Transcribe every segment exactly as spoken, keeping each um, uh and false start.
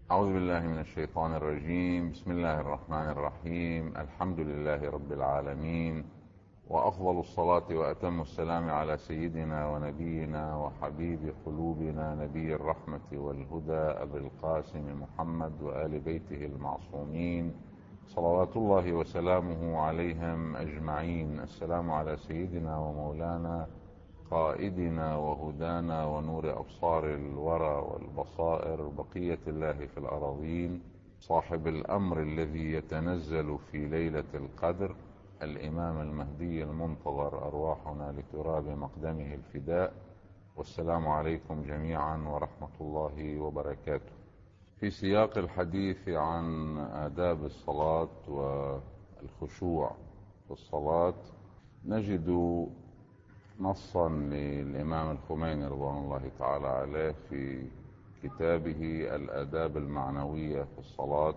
أعوذ بالله من الشيطان الرجيم. بسم الله الرحمن الرحيم. الحمد لله رب العالمين، وأفضل الصلاة وأتم السلام على سيدنا ونبينا وحبيب قلوبنا نبي الرحمة والهدى أبي القاسم محمد وآل بيته المعصومين صلوات الله وسلامه عليهم أجمعين. السلام على سيدنا ومولانا قائدنا وهدانا ونور أبصار الورى والبصائر بقية الله في الأراضين، صاحب الأمر الذي يتنزل في ليلة القدر، الإمام المهدي المنتظر، أرواحنا لتراب مقدمه الفداء. والسلام عليكم جميعا ورحمة الله وبركاته. في سياق الحديث عن آداب الصلاة والخشوع في الصلاة، نجد نصا للإمام الخميني رضوان الله تعالى عليه في كتابه الآداب المعنوية في الصلاة.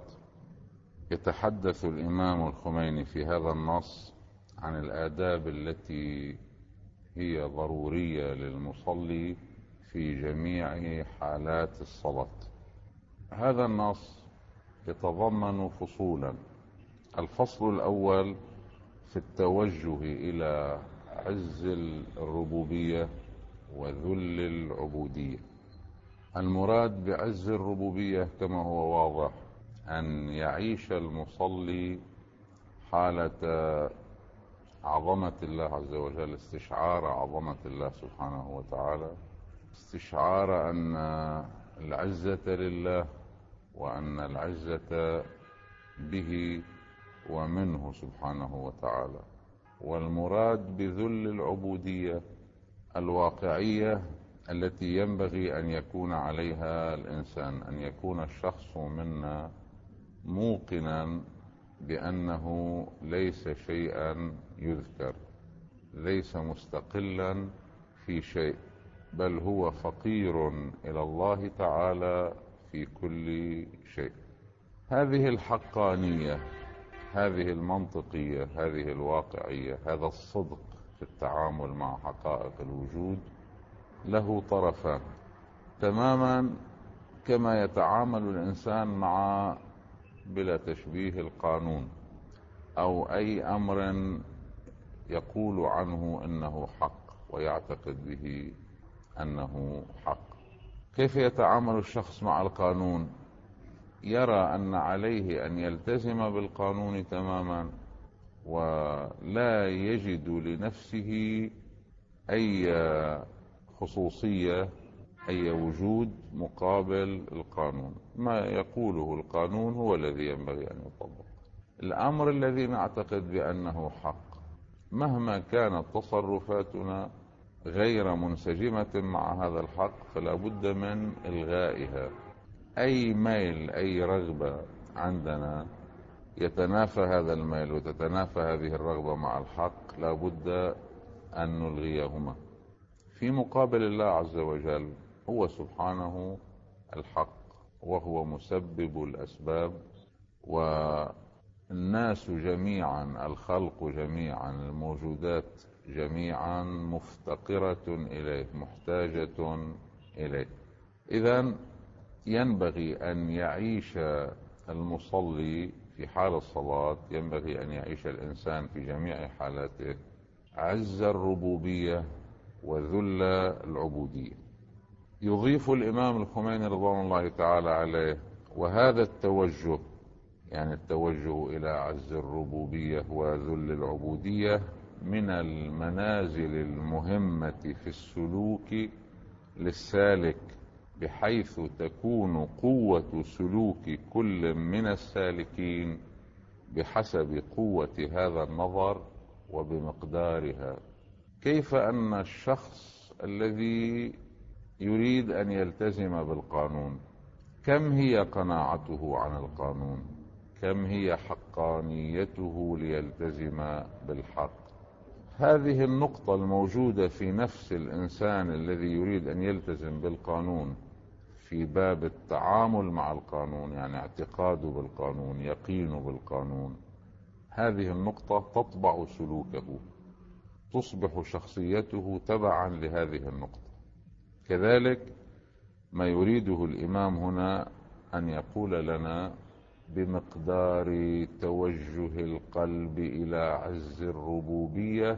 يتحدث الإمام الخميني في هذا النص عن الآداب التي هي ضرورية للمصلي في جميع حالات الصلاة. هذا النص يتضمن فصولا. الفصل الأول في التوجه إلى عز الربوبية وذل العبودية. المراد بعز الربوبية كما هو واضح أن يعيش المصلي حالة عظمة الله عز وجل، استشعار عظمة الله سبحانه وتعالى، استشعار أن العزة لله وأن العزة به ومنه سبحانه وتعالى. والمراد بذل العبودية الواقعية التي ينبغي أن يكون عليها الإنسان، أن يكون الشخص منا موقنا بأنه ليس شيئا يذكر، ليس مستقلا في شيء، بل هو فقير إلى الله تعالى في كل شيء. هذه الحقانية، هذه المنطقية، هذه الواقعية، هذا الصدق في التعامل مع حقائق الوجود له طرفان، تماما كما يتعامل الإنسان مع، بلا تشبيه، القانون أو أي أمر يقول عنه أنه حق ويعتقد به أنه حق. كيف يتعامل الشخص مع القانون؟ يرى أن عليه أن يلتزم بالقانون تماما، ولا يجد لنفسه أي خصوصية، أي وجود مقابل القانون. ما يقوله القانون هو الذي ينبغي أن يطبق. الأمر الذي نعتقد بأنه حق، مهما كانت تصرفاتنا غير منسجمة مع هذا الحق، فلا بد من إلغائها. أي ميل، أي رغبة عندنا يتنافى هذا الميل وتتنافى هذه الرغبة مع الحق، لا بد أن نلغيهما في مقابل الله عز وجل. هو سبحانه الحق، وهو مسبب الأسباب، والناس جميعا، الخلق جميعا، الموجودات جميعا مفتقرة إليه، محتاجة إليه. إذن ينبغي أن يعيش المصلي في حال الصلاة، ينبغي أن يعيش الإنسان في جميع حالاته عز الربوبية وذل العبودية. يضيف الإمام الخميني رضوان الله تعالى عليه: وهذا التوجه، يعني التوجه إلى عز الربوبية وذل العبودية، من المنازل المهمة في السلوك للسالك، بحيث تكون قوة سلوك كل من السالكين بحسب قوة هذا النظر وبمقدارها. كيف أن الشخص الذي يريد أن يلتزم بالقانون، كم هي قناعته عن القانون؟ كم هي حقانيته ليلتزم بالحق؟ هذه النقطة الموجودة في نفس الإنسان الذي يريد أن يلتزم بالقانون في باب التعامل مع القانون، يعني اعتقاده بالقانون، يقينه بالقانون، هذه النقطة تطبع سلوكه، تصبح شخصيته تبعا لهذه النقطة. كذلك ما يريده الإمام هنا أن يقول لنا بمقدار توجه القلب إلى عز الربوبية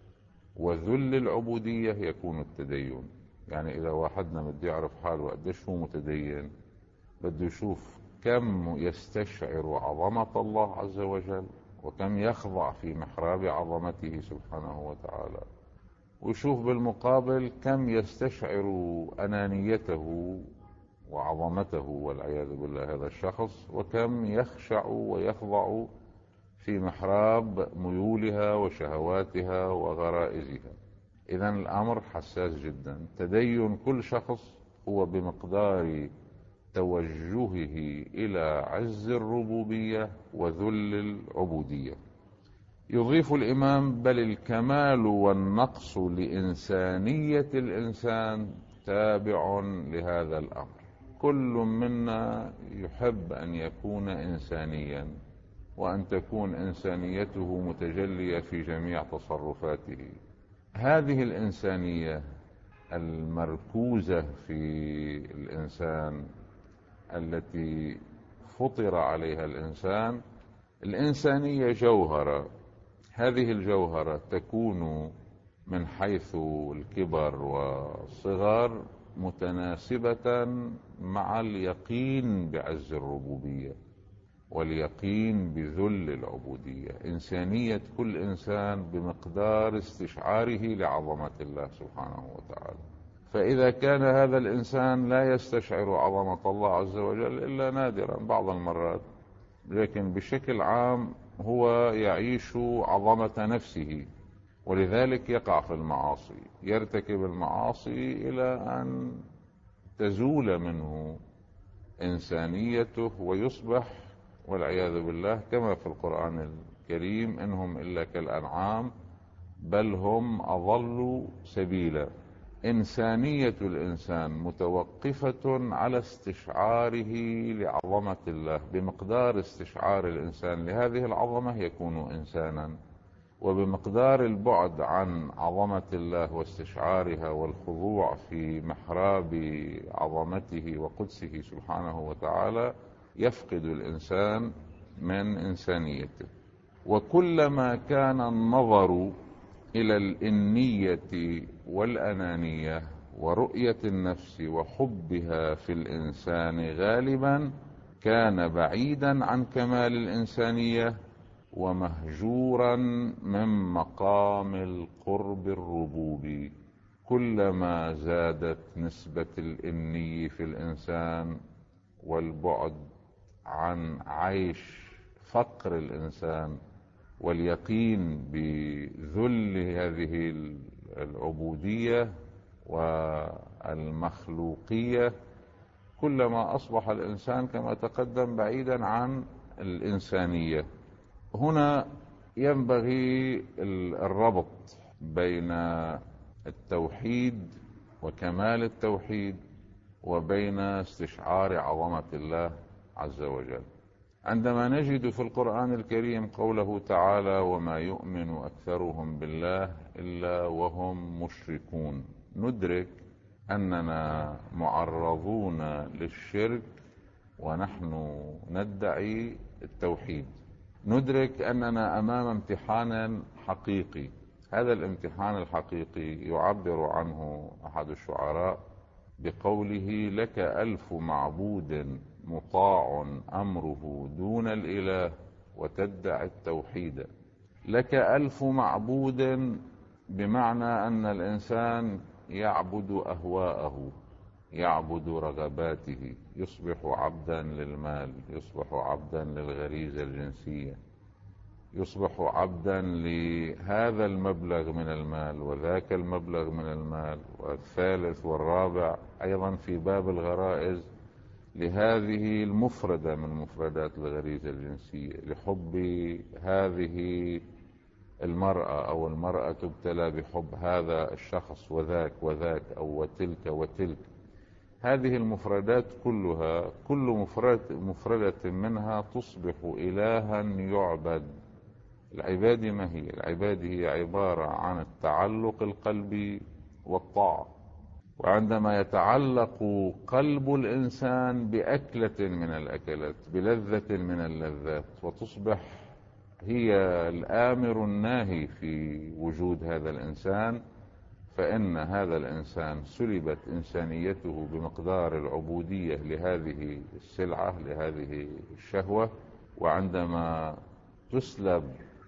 وذل العبودية يكون التدين. يعني إذا واحدنا بده يعرف حاله قديش هو متدين، بده يشوف كم يستشعر عظمة الله عز وجل وكم يخضع في محراب عظمته سبحانه وتعالى، ويشوف بالمقابل كم يستشعر أنانيته وعظمته والعياذ بالله هذا الشخص، وكم يخشع ويخضع في محراب ميولها وشهواتها وغرائزها. إذن الأمر حساس جدا. تدين كل شخص هو بمقدار توجهه إلى عز الربوبية وذل العبودية. يضيف الإمام: بل الكمال والنقص لإنسانية الإنسان تابع لهذا الأمر. كل منا يحب أن يكون إنسانيا وأن تكون إنسانيته متجلية في جميع تصرفاته. هذه الإنسانية المركوزة في الإنسان التي فطر عليها الإنسان، الإنسانية جوهرة. هذه الجوهرة تكون من حيث الكبر والصغر متناسبة مع اليقين بعز الربوبية واليقين بذل العبودية. إنسانية كل إنسان بمقدار استشعاره لعظمة الله سبحانه وتعالى. فإذا كان هذا الإنسان لا يستشعر عظمة الله عز وجل إلا نادرا بعض المرات، لكن بشكل عام هو يعيش عظمة نفسه، ولذلك يقع في المعاصي، يرتكب المعاصي إلى أن تزول منه إنسانيته ويصبح والعياذ بالله كما في القرآن الكريم: إنهم إلا كالأنعام بل هم أضل سبيلا. إنسانية الإنسان متوقفة على استشعاره لعظمة الله. بمقدار استشعار الإنسان لهذه العظمة يكون إنسانا، وبمقدار البعد عن عظمة الله واستشعارها والخضوع في محراب عظمته وقدسه سبحانه وتعالى يفقد الإنسان من إنسانيته. وكلما كان النظر إلى الإنية والأنانية ورؤية النفس وحبها في الإنسان غالبا كان بعيدا عن كمال الإنسانية ومهجورا من مقام القرب الربوبي. كلما زادت نسبة الإني في الإنسان والبعد عن عيش فقر الإنسان واليقين بذل هذه العبودية والمخلوقية، كلما أصبح الإنسان كما تقدم بعيدا عن الإنسانية. هنا ينبغي الربط بين التوحيد وكمال التوحيد وبين استشعار عظمة الله عز وجل. عندما نجد في القرآن الكريم قوله تعالى: وما يؤمن أكثرهم بالله إلا وهم مشركون، ندرك أننا معرضون للشرك ونحن ندعي التوحيد. ندرك أننا أمام امتحان حقيقي. هذا الامتحان الحقيقي يعبر عنه أحد الشعراء بقوله: لك ألف معبود مطاع أمره دون الإله وتدعي التوحيد. لك ألف معبود بمعنى أن الإنسان يعبد أهواءه، يعبد رغباته، يصبح عبدا للمال، يصبح عبدا للغريزة الجنسية، يصبح عبدا لهذا المبلغ من المال وذاك المبلغ من المال، والثالث والرابع أيضا في باب الغرائز لهذه المفردة من مفردات الغريزة الجنسية، لحب هذه المرأة، أو المرأة تبتلى بحب هذا الشخص وذاك وذاك أو وتلك وتلك. هذه المفردات كلها، كل مفردة, مفردة منها تصبح إلها يعبد. العبادة ما هي؟ العبادة هي عبارة عن التعلق القلبي والطاعة. وعندما يتعلق قلب الإنسان بأكلة من الأكلات، بلذة من اللذات، وتصبح هي الآمر الناهي في وجود هذا الإنسان، فإن هذا الإنسان سلبت إنسانيته بمقدار العبودية لهذه السلعة، لهذه الشهوة. وعندما تسلب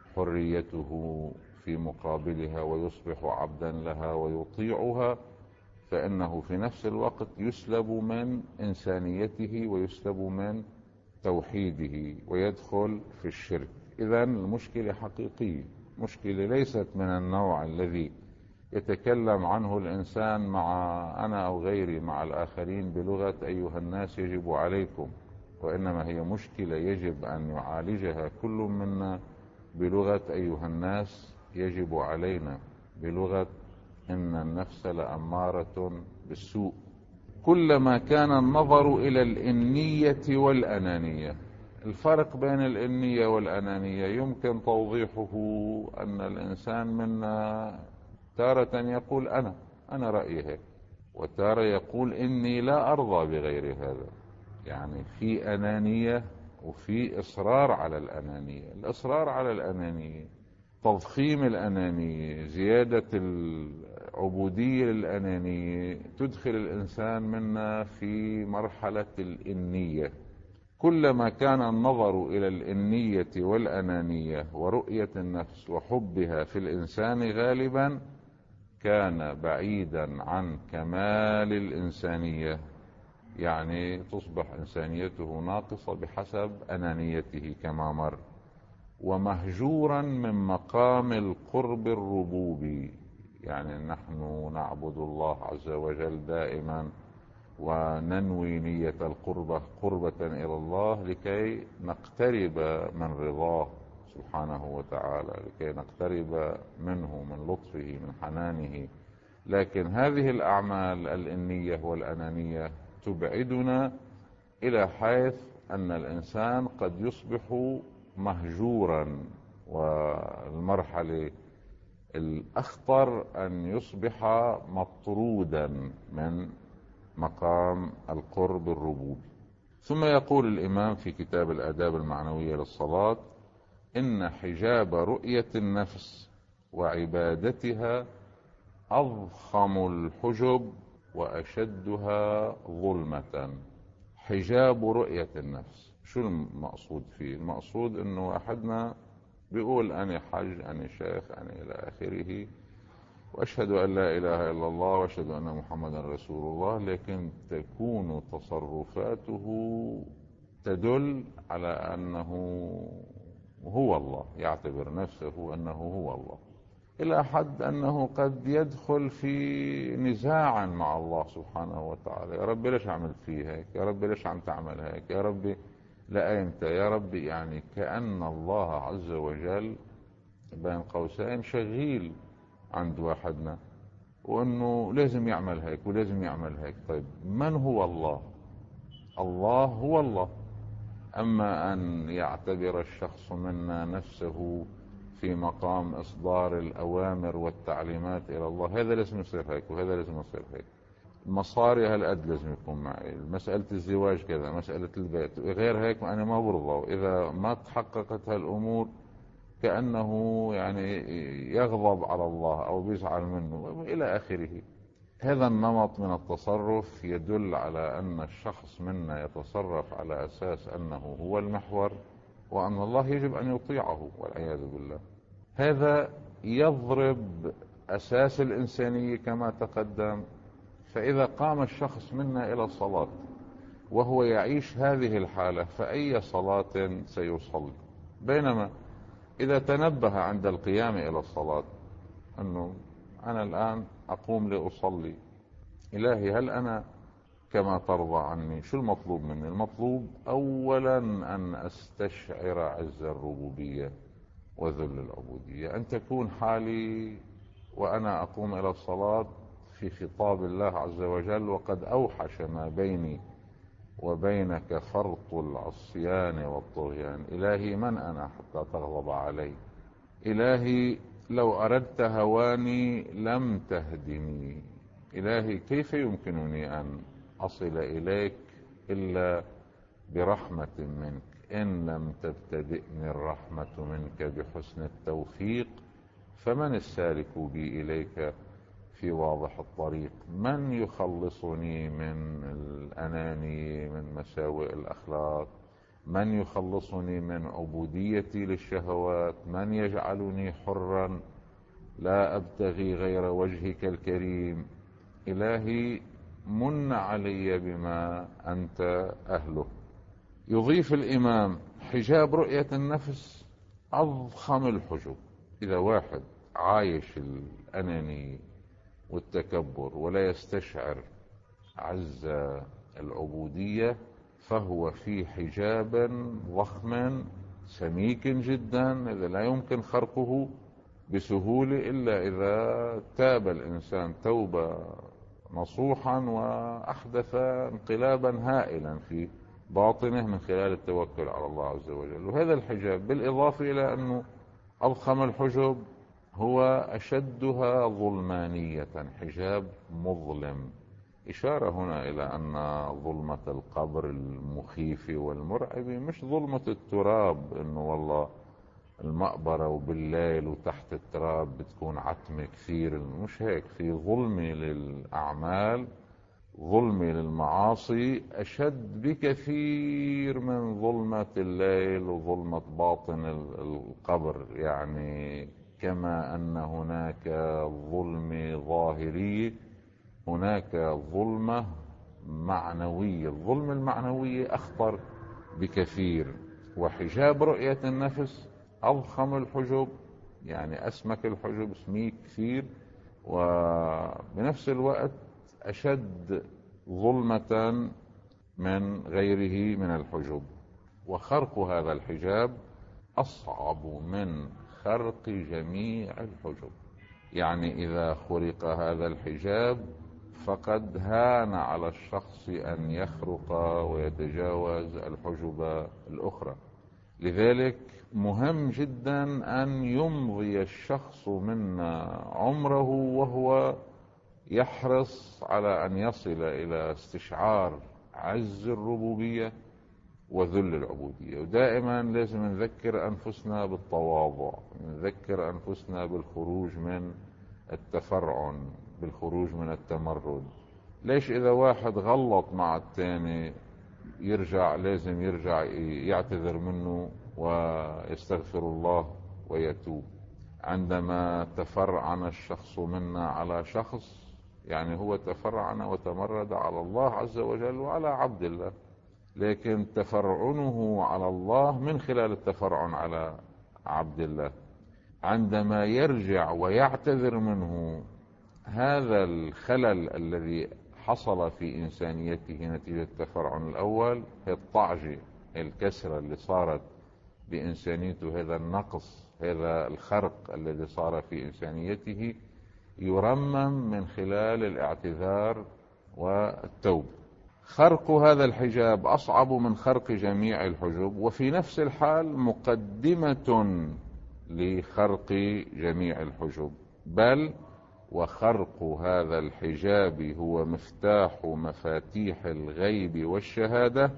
حريته في مقابلها ويصبح عبدا لها ويطيعها، فإنه في نفس الوقت يسلب من إنسانيته ويسلب من توحيده ويدخل في الشرك. إذن المشكلة حقيقية، مشكلة ليست من النوع الذي يتكلم عنه الإنسان مع أنا أو غيري مع الآخرين بلغة أيها الناس يجب عليكم، وإنما هي مشكلة يجب أن يعالجها كل منا بلغة أيها الناس يجب علينا، بلغة إن النفس لأمارة بالسوء. كلما كان النظر إلى الإنية والأنانية، الفرق بين الإنية والأنانية يمكن توضيحه أن الإنسان منا تارة يقول أنا أنا رأيي هيك، وتارة يقول إني لا أرضى بغير هذا. يعني في أنانية وفي إصرار على الأنانية. الإصرار على الأنانية، تضخيم الأنانية، زيادة العبودية للأنانية، تدخل الإنسان منا في مرحلة الإنية. كلما كان النظر إلى الإنية والأنانية ورؤية النفس وحبها في الإنسان غالبا كان بعيدا عن كمال الإنسانية، يعني تصبح إنسانيته ناقصة بحسب أنانيته كما مر، ومهجورا من مقام القرب الربوبي. يعني نحن نعبد الله عز وجل دائما وننوي نية القربة قربة إلى الله لكي نقترب من رضاه سبحانه وتعالى، لكي نقترب منه، من لطفه، من حنانه. لكن هذه الأعمال الإنية والأنانية تبعدنا إلى حيث أن الإنسان قد يصبح مهجورا، والمرحلة الأخطر أن يصبح مطرودا من مقام القرب الربوبي. ثم يقول الإمام في كتاب الآداب المعنوية للصلاة: إن حجاب رؤية النفس وعبادتها أضخم الحجب وأشدها ظلمة. حجاب رؤية النفس، شو المقصود فيه؟ المقصود انه احدنا بيقول انا حج، انا شيخ، انا الى اخره، واشهد ان لا اله الا الله واشهد ان محمدا رسول الله، لكن تكون تصرفاته تدل على انه هو الله، يعتبر نفسه انه هو الله، الى حد انه قد يدخل في نزاعا مع الله سبحانه وتعالى. يا رب ليش عملت فيه هيك؟ يا رب ليش عم تعمل هيك؟ يا رب لا انت يا رب. يعني كأن الله عز وجل بين قوسين شغيل عند واحدنا، وانه لازم يعمل هيك ولازم يعمل هيك. طيب من هو الله؟ الله هو الله. اما ان يعتبر الشخص منا نفسه في مقام إصدار الأوامر والتعليمات إلى الله، هذا لازم يصير هيك وهذا لازم يصير هيك، المصاري هالقد لازم يكون معي، مسألة الزواج كذا، مسألة البيت غير هيك أنا ما برضى. إذا ما تحققت هالأمور كأنه يعني يغضب على الله أو بيزعل منه إلى آخره. هذا النمط من التصرف يدل على أن الشخص منا يتصرف على أساس أنه هو المحور، وأن الله يجب أن يطيعه والعياذ بالله. هذا يضرب أساس الإنسانية كما تقدم. فإذا قام الشخص منا إلى الصلاة وهو يعيش هذه الحالة، فأي صلاة سيصلي؟ بينما إذا تنبه عند القيام إلى الصلاة أنه أنا الآن أقوم لأصلي، إلهي هل أنا كما ترضى عني؟ شو المطلوب مني؟ المطلوب أولا أن أستشعر عز الربوبية وذل العبودية، أن تكون حالي وأنا أقوم إلى الصلاة في خطاب الله عز وجل، وقد أوحش ما بيني وبينك فرط العصيان والطغيان. إلهي من أنا حتى تغضب علي؟ إلهي لو أردت هواني لم تهدني، إلهي كيف يمكنني أن أصل إليك إلا برحمة منك؟ إن لم تبتدئني الرحمة منك بحسن التوفيق فمن السالك بي إليك في واضح الطريق؟ من يخلصني من الأناني، من مساوئ الأخلاق؟ من يخلصني من عبوديتي للشهوات؟ من يجعلني حرا لا أبتغي غير وجهك الكريم؟ إلهي من علي بما أنت أهله. يضيف الإمام: حجاب رؤية النفس أضخم الحجب. إذا واحد عايش الأناني والتكبر ولا يستشعر عز العبودية فهو في حجاب ضخم سميك جدا لا يمكن خرقه بسهولة إلا إذا تاب الإنسان توبة نصوحا وأحدث انقلابا هائلا في باطنه من خلال التوكل على الله عز وجل. وهذا الحجاب بالإضافة إلى أنه أضخم الحجب هو أشدها ظلمانية، حجاب مظلم، إشارة هنا إلى أن ظلمة القبر المخيف والمرعب مش ظلمة التراب، إنه والله المقبرة وبالليل وتحت التراب بتكون عتمة كثير، مش هيك. في ظلمة للأعمال، ظلمة للمعاصي أشد بكثير من ظلمة الليل وظلمة باطن القبر. يعني كما أن هناك ظلمة ظاهرية هناك ظلمة معنوية. الظلمة المعنوية أخطر بكثير. وحجاب رؤية النفس أضخم الحجب، يعني أسمك الحجب، سميك كثير، وبنفس الوقت أشد ظلمة من غيره من الحجب. وخرق هذا الحجاب أصعب من خرق جميع الحجب. يعني إذا خرق هذا الحجاب فقد هان على الشخص أن يخرق ويتجاوز الحجب الأخرى. لذلك مهم جدا أن يمضي الشخص منا عمره وهو يحرص على أن يصل إلى استشعار عز الربوبية وذل العبودية. ودائما لازم نذكر أنفسنا بالتواضع، نذكر أنفسنا بالخروج من التفرعن، بالخروج من التمرد. ليش إذا واحد غلط مع الثاني يرجع، لازم يرجع يعتذر منه ويستغفر الله ويتوب؟ عندما تفرعن الشخص منا على شخص يعني هو تفرعن وتمرد على الله عز وجل وعلى عبد الله، لكن تفرعنه على الله من خلال التفرعن على عبد الله. عندما يرجع ويعتذر منه هذا الخلل الذي حصل في إنسانيته نتيجة التفرعن الأول، هي الطعجة، الكسرة اللي صارت بإنسانيته، هذا النقص، هذا الخرق الذي صار في إنسانيته، يرمم من خلال الاعتذار والتوبة. خرق هذا الحجاب أصعب من خرق جميع الحجب، وفي نفس الحال مقدمة لخرق جميع الحجب، بل وخرق هذا الحجاب هو مفتاح مفاتيح الغيب والشهادة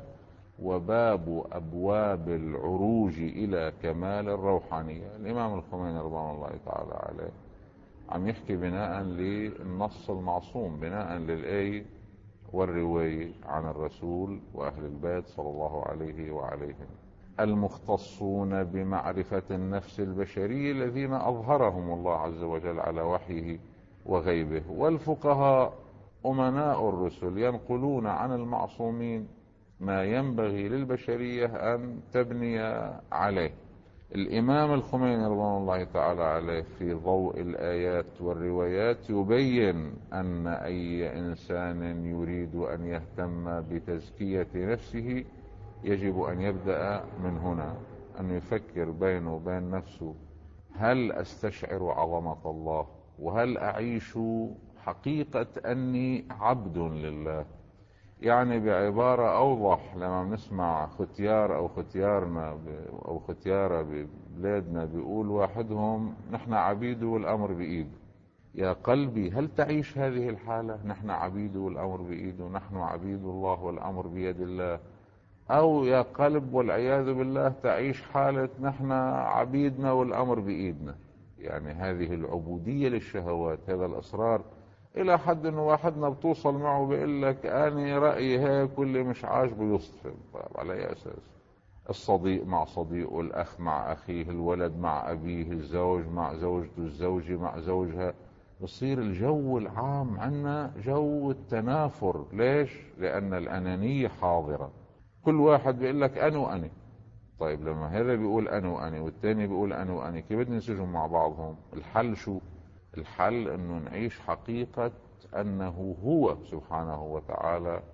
وباب أبواب العروج إلى كمال الروحانية. الإمام الخميني رضوان الله تعالى عليه عم يحكي بناء للنص المعصوم، بناء للآية والرواية عن الرسول وأهل البيت صلى الله عليه وعليهم، المختصون بمعرفة النفس البشرية الذين أظهرهم الله عز وجل على وحيه وغيبه، والفقهاء أمناء الرسل ينقلون عن المعصومين ما ينبغي للبشرية أن تبني عليه. الإمام الخميني رضوان الله تعالى عليه في ضوء الآيات والروايات يبين أن أي إنسان يريد أن يهتم بتزكية نفسه يجب أن يبدأ من هنا، أن يفكر بينه وبين نفسه: هل أستشعر عظمة الله؟ وهل أعيش حقيقة أني عبد لله؟ يعني بعبارة أوضح، لما بنسمع ختيار أو ختيارنا أو ختيارة ببلادنا بيقول واحدهم: نحن عبيد والأمر بإيده. يا قلبي هل تعيش هذه الحالة؟ نحن عبيد والأمر بإيده، نحن عبيد الله والأمر بيد الله. أو يا قلب والعياذ بالله تعيش حالة نحن عبيدنا والأمر بإيدنا. يعني هذه العبودية للشهوات، هذا الإصرار إلى حد إنه واحدنا بتوصل معه بيقول لك أنا رأيي هيك واللي مش عاجبه يصطفل. طيب على أي أساس؟ الصديق مع صديقه، الأخ مع أخيه، الولد مع أبيه، الزوج مع زوجته، الزوجة مع زوجها. يصير الجو العام عنا جو التنافر. ليش؟ لأن الأنانية حاضرة. كل واحد بيقول لك أنا وأنا. طيب لما هذا بيقول أنا وأنا والتاني بيقول أنا وأنا، كيف بدنا نسجن مع بعضهم؟ الحل شو؟ الحل أنه نعيش حقيقة أنه هو سبحانه وتعالى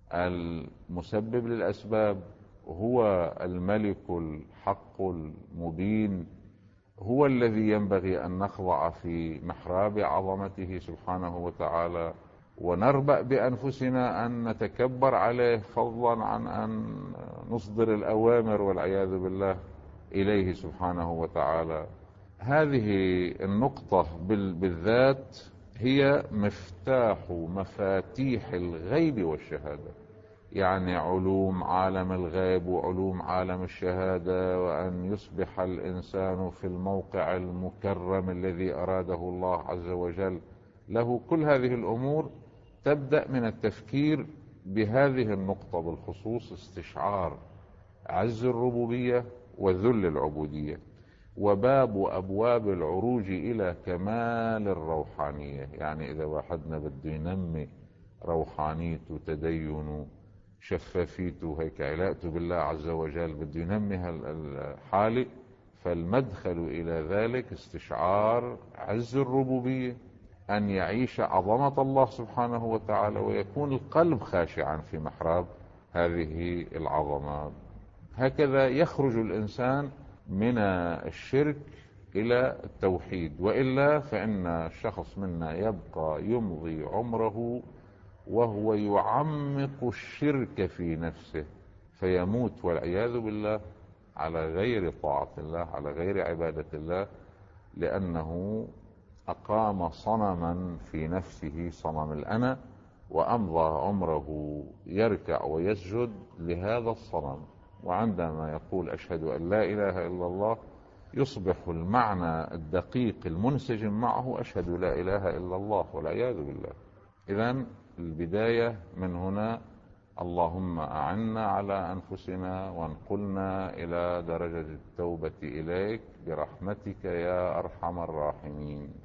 المسبب للأسباب، هو الملك الحق المبين، هو الذي ينبغي أن نخضع في محراب عظمته سبحانه وتعالى، ونربأ بأنفسنا أن نتكبر عليه فضلا عن أن نصدر الأوامر والعياذ بالله إليه سبحانه وتعالى. هذه النقطة بالذات هي مفتاح مفاتيح الغيب والشهادة، يعني علوم عالم الغيب وعلوم عالم الشهادة، وأن يصبح الإنسان في الموقع المكرم الذي أراده الله عز وجل له. كل هذه الأمور تبدأ من التفكير بهذه النقطة بالخصوص، استشعار عز الربوبية وذل العبودية، وباب أبواب العروج إلى كمال الروحانية. يعني إذا واحدنا بده ينمي روحانيته، تدينه، شفافيته، هيك علاقته بالله عز وجل، بده ينمي هالحالة، فالمدخل إلى ذلك استشعار عز الربوبية، أن يعيش عظمة الله سبحانه وتعالى، ويكون القلب خاشعا في محراب هذه العظمات. هكذا يخرج الإنسان من الشرك إلى التوحيد، وإلا فإن الشخص منا يبقى يمضي عمره وهو يعمق الشرك في نفسه، فيموت والعياذ بالله على غير طاعة الله، على غير عبادة الله، لأنه أقام صنما في نفسه، صنم الأنا، وأمضى عمره يركع ويسجد لهذا الصنم. وعندما يقول أشهد أن لا إله إلا الله، يصبح المعنى الدقيق المنسجم معه أشهد لا إله إلا الله والعياذ بالله. إذن البداية من هنا. اللهم أعنا على أنفسنا وانقلنا إلى درجة التوبة إليك برحمتك يا أرحم الراحمين.